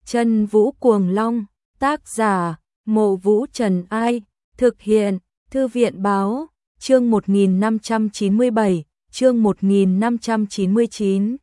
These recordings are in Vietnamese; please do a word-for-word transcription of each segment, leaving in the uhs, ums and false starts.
Chân Vũ Cuồng Long, tác giả, Mộ Vũ Trần Ai, thực hiện, Thư viện Báo, chương một nghìn năm trăm chín mươi bảy, chương một nghìn năm trăm chín mươi chín.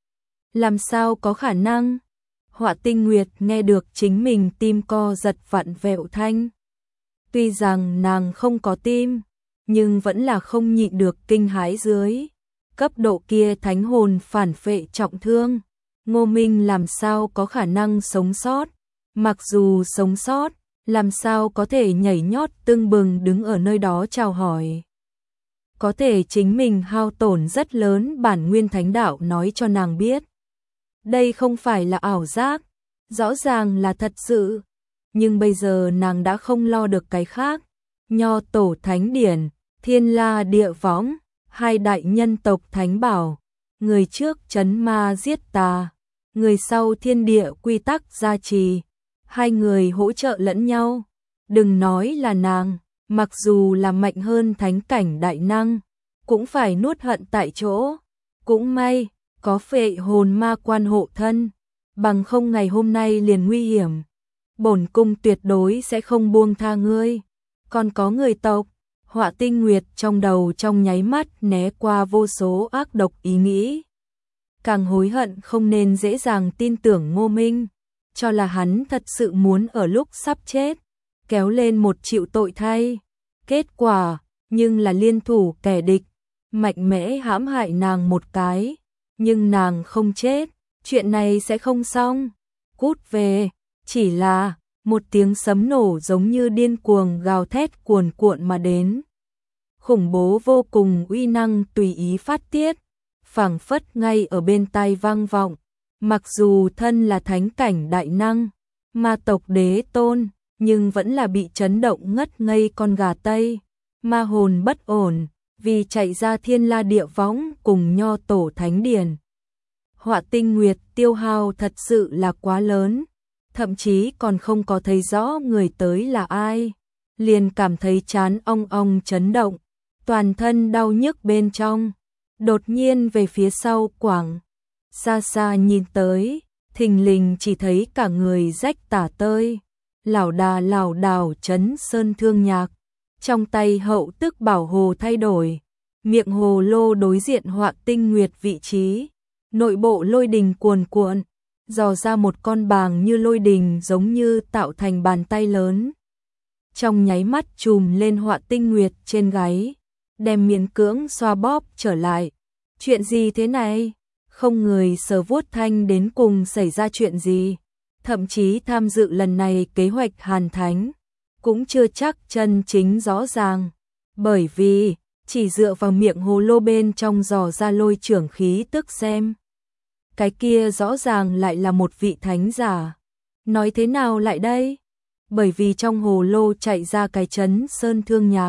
Làm sao có khả năng? Họa Tinh Nguyệt nghe được chính mình tim co giật vặn vẹo thanh. Tuy rằng nàng không có tim, nhưng vẫn là không nhịn được kinh hãi dưới. Cấp độ kia thánh hồn phản phệ trọng thương. Ngô Minh làm sao có khả năng sống sót? Mặc dù sống sót, làm sao có thể nhảy nhót tưng bừng đứng ở nơi đó chào hỏi? Có thể chính mình hao tổn rất lớn bản nguyên thánh đạo nói cho nàng biết. Đây không phải là ảo giác, rõ ràng là thật sự. Nhưng bây giờ nàng đã không lo được cái khác. Nho tổ thánh điển, thiên la địa võng, hai đại nhân tộc thánh bảo. Người trước trấn ma giết tà, người sau thiên địa quy tắc gia trì. Hai người hỗ trợ lẫn nhau. Đừng nói là nàng, mặc dù là mạnh hơn thánh cảnh đại năng, cũng phải nuốt hận tại chỗ. Cũng may, có phệ hồn ma quan hộ thân, bằng không ngày hôm nay liền nguy hiểm. Bổn cung tuyệt đối sẽ không buông tha ngươi. Còn có người tộc. Họa Tinh Nguyệt trong đầu trong nháy mắt né qua vô số ác độc ý nghĩ. Càng hối hận không nên dễ dàng tin tưởng Ngô Minh, cho là hắn thật sự muốn ở lúc sắp chết, kéo lên một chịu tội thay. Kết quả, nhưng là liên thủ kẻ địch, mạnh mẽ hãm hại nàng một cái. Nhưng nàng không chết, chuyện này sẽ không xong. Cút về, chỉ là một tiếng sấm nổ giống như điên cuồng gào thét cuồn cuộn mà đến. Khủng bố vô cùng uy năng tùy ý phát tiết, phảng phất ngay ở bên tai vang vọng. Mặc dù thân là thánh cảnh đại năng, ma tộc đế tôn, nhưng vẫn là bị chấn động ngất ngây con gà Tây. Ma hồn bất ổn, vì chạy ra thiên la địa võng cùng nho tổ thánh điển. Họa Tinh Nguyệt tiêu hao thật sự là quá lớn, thậm chí còn không có thấy rõ người tới là ai. Liền cảm thấy trán ong ong chấn động, toàn thân đau nhức bên trong. Đột nhiên về phía sau quảng, xa xa nhìn tới, thình lình chỉ thấy cả người rách tả tơi, lảo đà lảo đảo chấn sơn thương nhạc. Trong tay hậu tức bảo hồ thay đổi, miệng hồ lô đối diện Họa Tinh Nguyệt vị trí, nội bộ lôi đình cuồn cuộn, dò ra một con bàng như lôi đình giống như tạo thành bàn tay lớn. Trong nháy mắt chùm lên Họa Tinh Nguyệt trên gáy, đem miễn cưỡng xoa bóp trở lại. Chuyện gì thế này? Không người sờ vuốt thanh đến cùng xảy ra chuyện gì. Thậm chí tham dự lần này kế hoạch Hàn Thánh cũng chưa chắc chân chính rõ ràng. Bởi vì chỉ dựa vào miệng hồ lô bên trong dò ra lôi trưởng khí tức xem. Cái kia rõ ràng lại là một vị thánh giả. Nói thế nào lại đây? Bởi vì trong hồ lô chạy ra cái chấn sơn thương nhạc.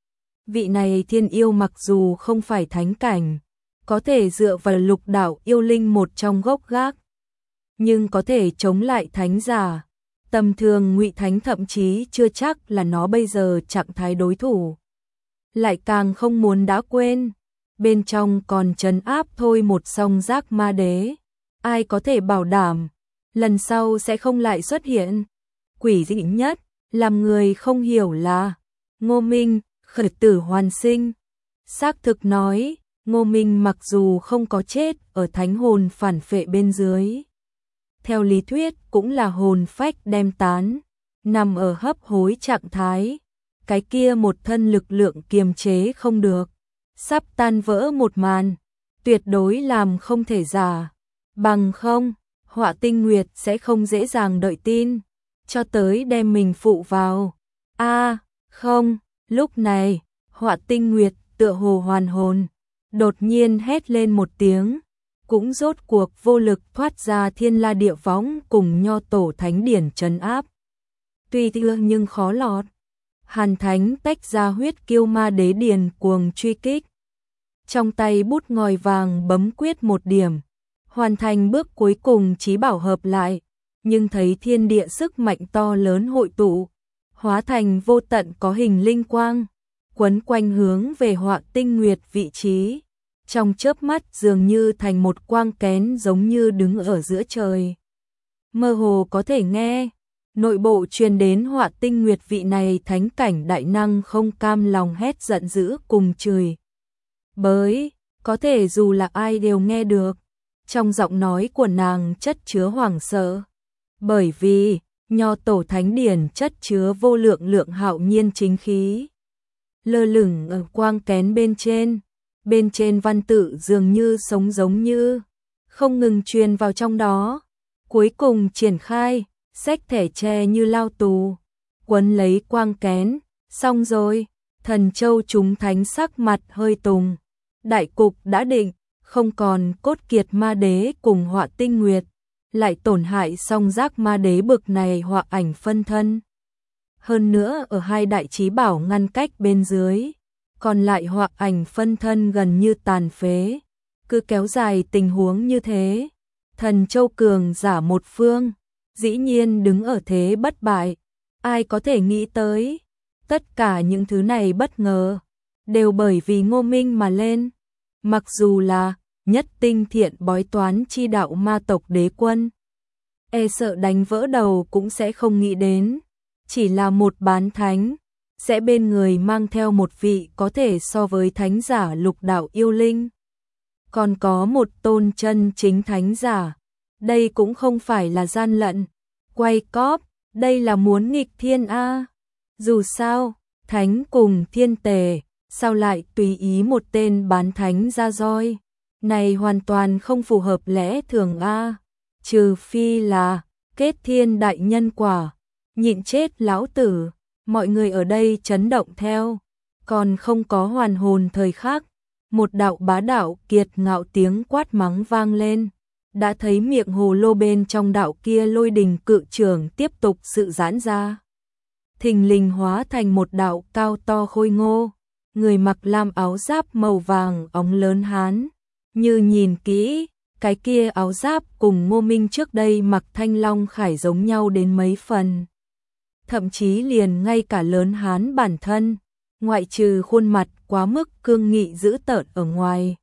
Vị này thiên yêu mặc dù không phải thánh cảnh, có thể dựa vào lục đạo yêu linh một trong gốc gác, nhưng có thể chống lại thánh giả. Tầm thường ngụy thánh thậm chí chưa chắc là nó bây giờ trạng thái đối thủ. Lại càng không muốn đã quên, bên trong còn trấn áp thôi một song giác ma đế. Ai có thể bảo đảm, lần sau sẽ không lại xuất hiện. Quỷ dị nhất, làm người không hiểu là, Ngô Minh, khởi tử hoàn sinh. Xác thực nói, Ngô Minh mặc dù không có chết ở thánh hồn phản phệ bên dưới. Theo lý thuyết cũng là hồn phách đem tán, nằm ở hấp hối trạng thái. Cái kia một thân lực lượng kiềm chế không được, sắp tan vỡ một màn, tuyệt đối làm không thể giả. Bằng không, Họa Tinh Nguyệt sẽ không dễ dàng đợi tin, cho tới đem mình phụ vào. A, à, không, lúc này, Họa Tinh Nguyệt tựa hồ hoàn hồn, đột nhiên hét lên một tiếng, cũng rốt cuộc vô lực thoát ra thiên la địa võng cùng nho tổ thánh điển trấn áp. Tuy thưa nhưng khó lọt. Hàn Thánh tách ra huyết kiêu ma đế điền cuồng truy kích. Trong tay bút ngòi vàng bấm quyết một điểm, hoàn thành bước cuối cùng chí bảo hợp lại, nhưng thấy thiên địa sức mạnh to lớn hội tụ, hóa thành vô tận có hình linh quang, quấn quanh hướng về Họa Tinh Nguyệt vị trí. Trong chớp mắt dường như thành một quang kén giống như đứng ở giữa trời. mơ hồ có thể nghe nội bộ truyền đến Họa Tinh Nguyệt vị này thánh cảnh đại năng không cam lòng hét giận dữ cùng chửi bới, có thể dù là ai đều nghe được. Trong giọng nói của nàng chất chứa hoảng sợ, bởi vì Nho tổ thánh điển chất chứa vô lượng lượng hạo nhiên chính khí, lơ lửng ở quang kén bên trên, bên trên văn tự dường như sống giống như không ngừng truyền vào trong đó, cuối cùng triển khai, xách thẻ tre như lao tù, quấn lấy quang kén, xong rồi, Thần Châu chúng thánh sắc mặt hơi tùng, đại cục đã định, không còn cốt kiệt ma đế cùng Họa Tinh Nguyệt, lại tổn hại song giác ma đế bực này họa ảnh phân thân. Hơn nữa ở hai đại chí bảo ngăn cách bên dưới, còn lại họa ảnh phân thân gần như tàn phế, cứ kéo dài tình huống như thế. Thần Châu cường giả một phương, dĩ nhiên đứng ở thế bất bại, ai có thể nghĩ tới, tất cả những thứ này bất ngờ, đều bởi vì Ngô Minh mà lên, mặc dù là nhất tinh thiện bói toán chi đạo ma tộc đế quân, e sợ đánh vỡ đầu cũng sẽ không nghĩ đến, chỉ là một bán thánh, sẽ bên người mang theo một vị có thể so với thánh giả lục đạo yêu linh. Còn có một tôn chân chính thánh giả, đây cũng không phải là gian lận, quay cóp, đây là muốn nghịch thiên a. Dù sao, thánh cùng thiên tề, sao lại tùy ý một tên bán thánh ra roi, này hoàn toàn không phù hợp lẽ thường a, trừ phi là kết thiên đại nhân quả, nhịn chết lão tử. Mọi người ở đây chấn động theo, còn không có hoàn hồn thời khắc, một đạo bá đạo kiệt ngạo tiếng quát mắng vang lên, đã thấy miệng hồ lô bên trong đạo kia lôi đình cự trường tiếp tục sự giãn ra, thình lình hóa thành một đạo cao to khôi ngô, người mặc lam áo giáp màu vàng óng lớn hán, như nhìn kỹ, cái kia áo giáp cùng Ngô Minh trước đây mặc thanh long khải giống nhau đến mấy phần. Thậm chí liền ngay cả lớn hán bản thân, ngoại trừ khuôn mặt quá mức cương nghị dữ tợn ở ngoài.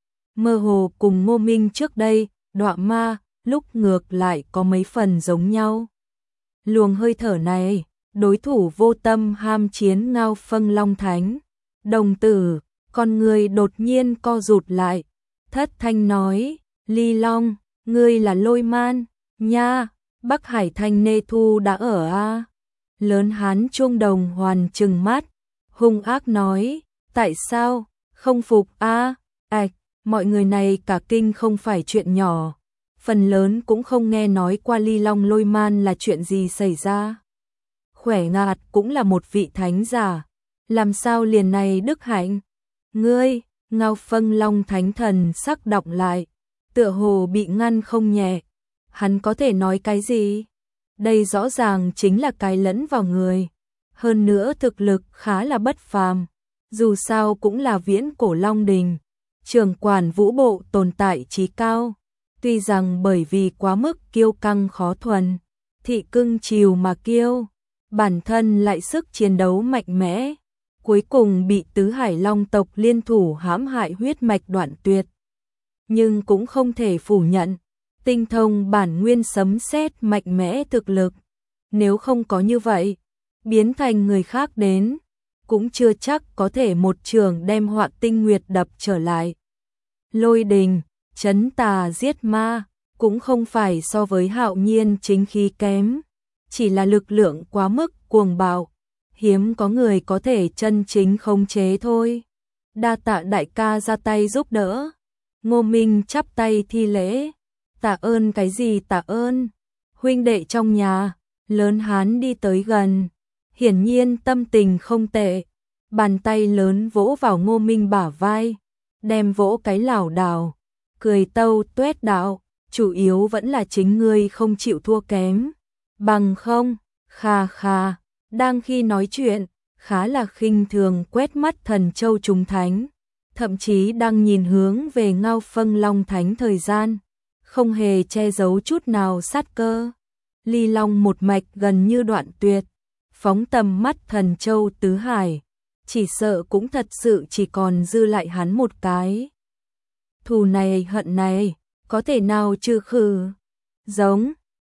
Mơ hồ cùng Ngô Minh trước đây, đọa ma, lúc ngược lại có mấy phần giống nhau. Luồng hơi thở này, đối thủ vô tâm ham chiến Ngao Phâng Long Thánh. Đồng tử, con người đột nhiên co rụt lại, thất thanh nói, Ly Long, ngươi là Lôi Man, nha, Bắc Hải Thanh Nê Thu đã ở a. Lớn hán chuông đồng hoàn trừng mắt, hung ác nói, tại sao, không phục a? Ảch, mọi người này cả kinh không phải chuyện nhỏ, phần lớn cũng không nghe nói qua Ly Long Lôi Man là chuyện gì xảy ra. Khỏe ngạt cũng là một vị thánh giả, làm sao liền này đức hạnh? Ngươi, Ngao Phâng Long Thánh thần sắc động lại, tựa hồ bị ngăn không nhẹ, hắn có thể nói cái gì? Đây rõ ràng chính là cái lẫn vào người, hơn nữa thực lực khá là bất phàm, dù sao cũng là viễn cổ Long Đình, trưởng quản vũ bộ tồn tại trí cao, tuy rằng bởi vì quá mức kiêu căng khó thuần, thị cưng chiều mà kiêu, bản thân lại sức chiến đấu mạnh mẽ, cuối cùng bị tứ hải long tộc liên thủ hãm hại huyết mạch đoạn tuyệt. Nhưng cũng không thể phủ nhận, tinh thông bản nguyên sấm sét mạnh mẽ thực lực, nếu không có như vậy, biến thành người khác đến, cũng chưa chắc có thể một trường đem Họa Tinh Nguyệt đập trở lại. Lôi đình, trấn tà giết ma, cũng không phải so với hạo nhiên chính khí kém, chỉ là lực lượng quá mức cuồng bạo, hiếm có người có thể chân chính khống chế thôi. Đa tạ đại ca ra tay giúp đỡ. Ngô Minh chắp tay thi lễ. Tạ ơn cái gì tạ ơn? Huynh đệ trong nhà, lớn hán đi tới gần, hiển nhiên tâm tình không tệ, bàn tay lớn vỗ vào Ngô Minh bả vai, đem vỗ cái lảo đảo, cười tâu tuét đạo, chủ yếu vẫn là chính ngươi không chịu thua kém, bằng không, kha kha, đang khi nói chuyện, khá là khinh thường quét mắt Thần Châu chúng thánh, thậm chí đang nhìn hướng về Ngao Phâng Long Thánh thời gian, không hề che giấu chút nào sát cơ. Ly Long một mạch gần như đoạn tuyệt, phóng tầm mắt Thần Châu tứ hải, chỉ sợ cũng thật sự chỉ còn dư lại hắn một cái. Thù này hận này, có thể nào trừ khử? Giống,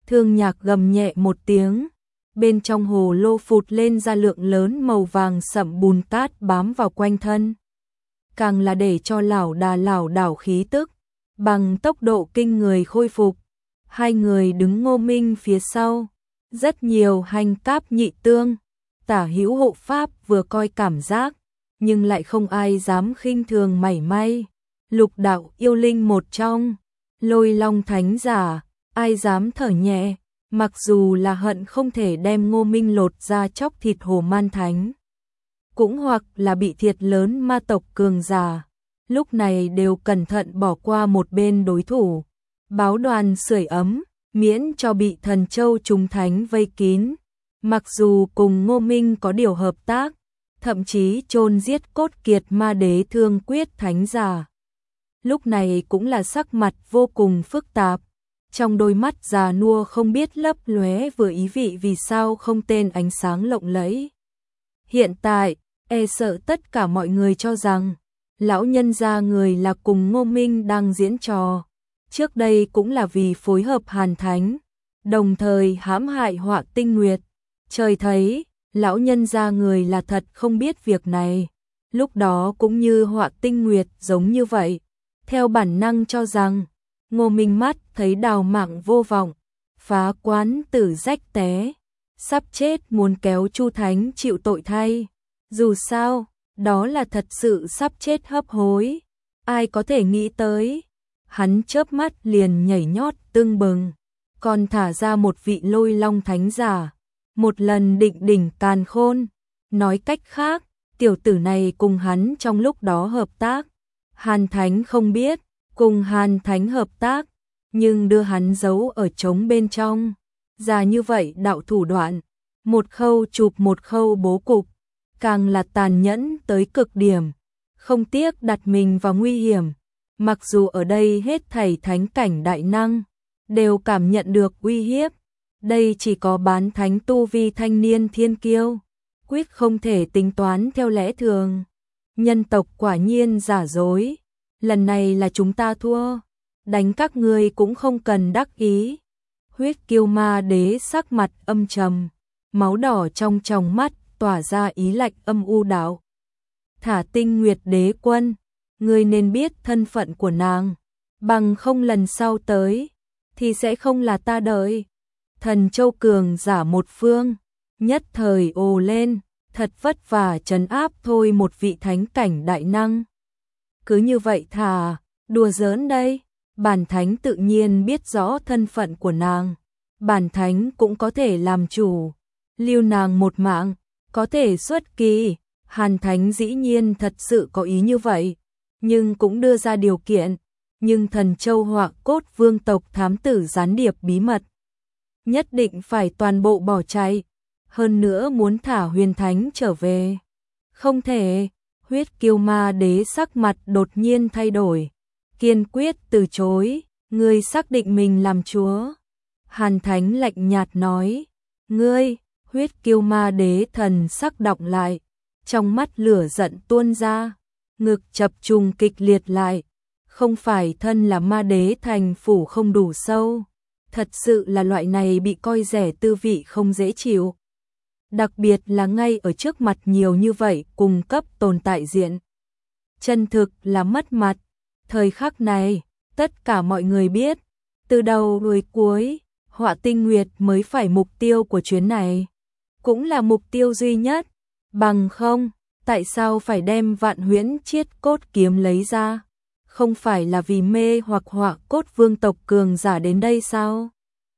Thương Nhạc gầm nhẹ một tiếng, bên trong hồ lô phụt lên ra lượng lớn màu vàng sậm bùn cát bám vào quanh thân. Càng là để cho lão đà lão đảo khí tức, bằng tốc độ kinh người khôi phục. Hai người đứng Ngô Minh phía sau, rất nhiều hành cáp nhị tương, tả hữu hộ pháp vừa coi cảm giác, nhưng lại không ai dám khinh thường mảy may. Lục đạo yêu linh một trong, Lôi Long thánh giả, ai dám thở nhẹ, mặc dù là hận không thể đem Ngô Minh lột ra chóc thịt Hồ Man Thánh. Cũng hoặc là bị thiệt lớn ma tộc cường giả, lúc này đều cẩn thận bỏ qua một bên đối thủ. Báo đoàn sưởi ấm, miễn cho bị thần châu trùng thánh vây kín. Mặc dù cùng Ngô Minh có điều hợp tác, thậm chí chôn giết cốt kiệt ma đế Thương Quyết thánh giả, lúc này cũng là sắc mặt vô cùng phức tạp. Trong đôi mắt già nua không biết lấp lóe vừa ý vị vì sao không tên ánh sáng lộng lẫy. Hiện tại, e sợ tất cả mọi người cho rằng, lão nhân gia người là cùng Ngô Minh đang diễn trò. Trước đây cũng là vì phối hợp Hàn Thánh, đồng thời hãm hại Họa Tinh Nguyệt. Trời thấy, lão nhân gia người là thật không biết việc này. Lúc đó cũng như Họa Tinh Nguyệt giống như vậy, theo bản năng cho rằng Ngô Minh mắt thấy đào mạng vô vọng, phá quán tử rách té, sắp chết muốn kéo Chu Thánh chịu tội thay. Dù sao, đó là thật sự sắp chết hấp hối. Ai có thể nghĩ tới, hắn chớp mắt liền nhảy nhót tưng bừng, còn thả ra một vị Lôi Long thánh giả, một lần định đỉnh càn khôn. Nói cách khác, tiểu tử này cùng hắn trong lúc đó hợp tác. Hàn Thánh không biết, cùng Hàn Thánh hợp tác, nhưng đưa hắn giấu ở trống bên trong. Già như vậy đạo thủ đoạn, một khâu chụp một khâu bố cục, càng là tàn nhẫn tới cực điểm, không tiếc đặt mình vào nguy hiểm. Mặc dù ở đây hết thảy thánh cảnh đại năng đều cảm nhận được uy hiếp, đây chỉ có bán thánh tu vi thanh niên thiên kiêu, quyết không thể tính toán theo lẽ thường. Nhân tộc quả nhiên giả dối, lần này là chúng ta thua, đánh các ngươi cũng không cần đắc ý. Huyết Kiêu Ma Đế sắc mặt âm trầm, máu đỏ trong tròng mắt tỏa ra ý lạnh âm u đạo. Thả Tinh Nguyệt Đế Quân, ngươi nên biết thân phận của nàng, bằng không lần sau tới thì sẽ không là ta đợi. Thần Châu cường giả một phương, nhất thời ồ lên, thật vất vả trấn áp thôi một vị thánh cảnh đại năng. Cứ như vậy thà, đùa giỡn đây, bản thánh tự nhiên biết rõ thân phận của nàng, bản thánh cũng có thể làm chủ, lưu nàng một mạng, có thể xuất kỳ. Hàn Thánh dĩ nhiên thật sự có ý như vậy, nhưng cũng đưa ra điều kiện, nhưng Thần Châu Họa Cốt Vương tộc thám tử gián điệp bí mật, nhất định phải toàn bộ bỏ chạy, hơn nữa muốn thả Huyền Thánh trở về. Không thể. Huyết Kiêu Ma Đế sắc mặt đột nhiên thay đổi, kiên quyết từ chối. Ngươi xác định mình làm chúa? Hàn Thánh lạnh nhạt nói. Ngươi? Huyết Kiêu Ma Đế thần sắc đọng lại, trong mắt lửa giận tuôn ra, ngực chập trùng kịch liệt lại. Không phải thân là ma đế thành phủ không đủ sâu, thật sự là loại này bị coi rẻ tư vị không dễ chịu. Đặc biệt là ngay ở trước mặt nhiều như vậy cùng cấp tồn tại diện. Chân thực là mất mặt. Thời khắc này, tất cả mọi người biết, từ đầu đến cuối, Họa Tinh Nguyệt mới phải mục tiêu của chuyến này. Cũng là mục tiêu duy nhất. Bằng không, tại sao phải đem Vạn Huyễn Chiết Cốt kiếm lấy ra? Không phải là vì mê hoặc Họa Cốt Vương tộc cường giả đến đây sao?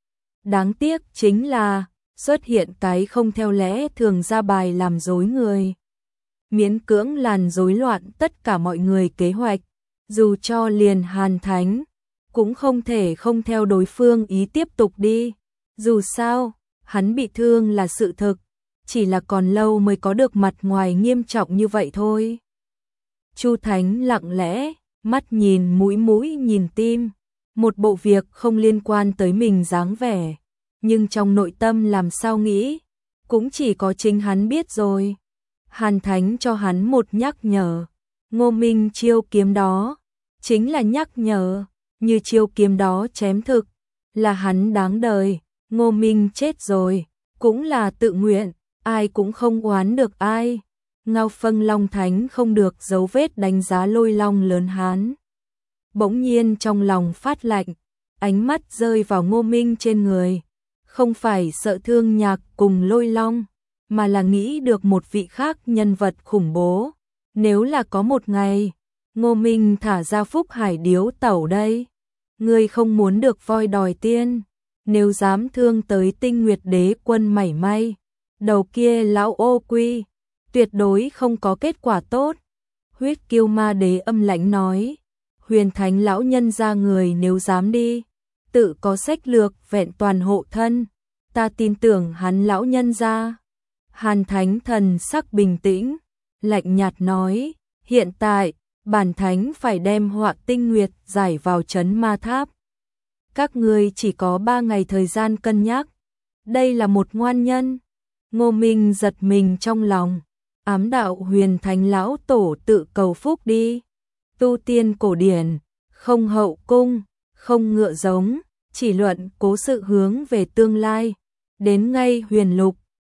Đáng tiếc chính là xuất hiện cái không theo lẽ thường ra bài làm dối người, miễn cưỡng làm rối loạn tất cả mọi người kế hoạch. Dù cho liền Hàn Thánh cũng không thể không theo đối phương ý tiếp tục đi. Dù sao, hắn bị thương là sự thực, chỉ là còn lâu mới có được mặt ngoài nghiêm trọng như vậy thôi. Chu Thánh lặng lẽ, mắt nhìn mũi mũi nhìn tim, một bộ việc không liên quan tới mình dáng vẻ, nhưng trong nội tâm làm sao nghĩ, cũng chỉ có chính hắn biết rồi. Hàn Thánh cho hắn một nhắc nhở, Ngô Minh chiêu kiếm đó, chính là nhắc nhở, như chiêu kiếm đó chém thực, là hắn đáng đời, Ngô Minh chết rồi, cũng là tự nguyện, ai cũng không oán được ai. Ngao Phân Long Thánh không được dấu vết đánh giá Lôi Long lớn Hán. Bỗng nhiên trong lòng phát lạnh, ánh mắt rơi vào Ngô Minh trên người. Không phải sợ Thương Nhạc cùng Lôi Long, mà là nghĩ được một vị khác nhân vật khủng bố. Nếu là có một ngày, Ngô Minh thả ra Phúc Hải Điếu Tẩu đây. Ngươi không muốn được voi đòi tiên, nếu dám thương tới Tinh Nguyệt Đế Quân mảy may, đầu kia lão ô quy, tuyệt đối không có kết quả tốt. Huyết Kiêu Ma Đế âm lãnh nói, Huyền Thánh lão nhân ra người nếu dám đi, tự có sách lược vẹn toàn hộ thân, ta tin tưởng hắn lão nhân ra. Hàn Thánh thần sắc bình tĩnh, lạnh nhạt nói, hiện tại, bản thánh phải đem Họa Tinh Nguyệt giải vào trấn ma tháp. Các ngươi chỉ có ba ngày thời gian cân nhắc. Đây là một ngoan nhân. Ngô Minh giật mình trong lòng, ám đạo Huyền Thánh lão tổ tự cầu phúc đi. Tu tiên cổ điển, không hậu cung, không ngựa giống, chỉ luận cố sự hướng về tương lai. Đến ngay huyền lục,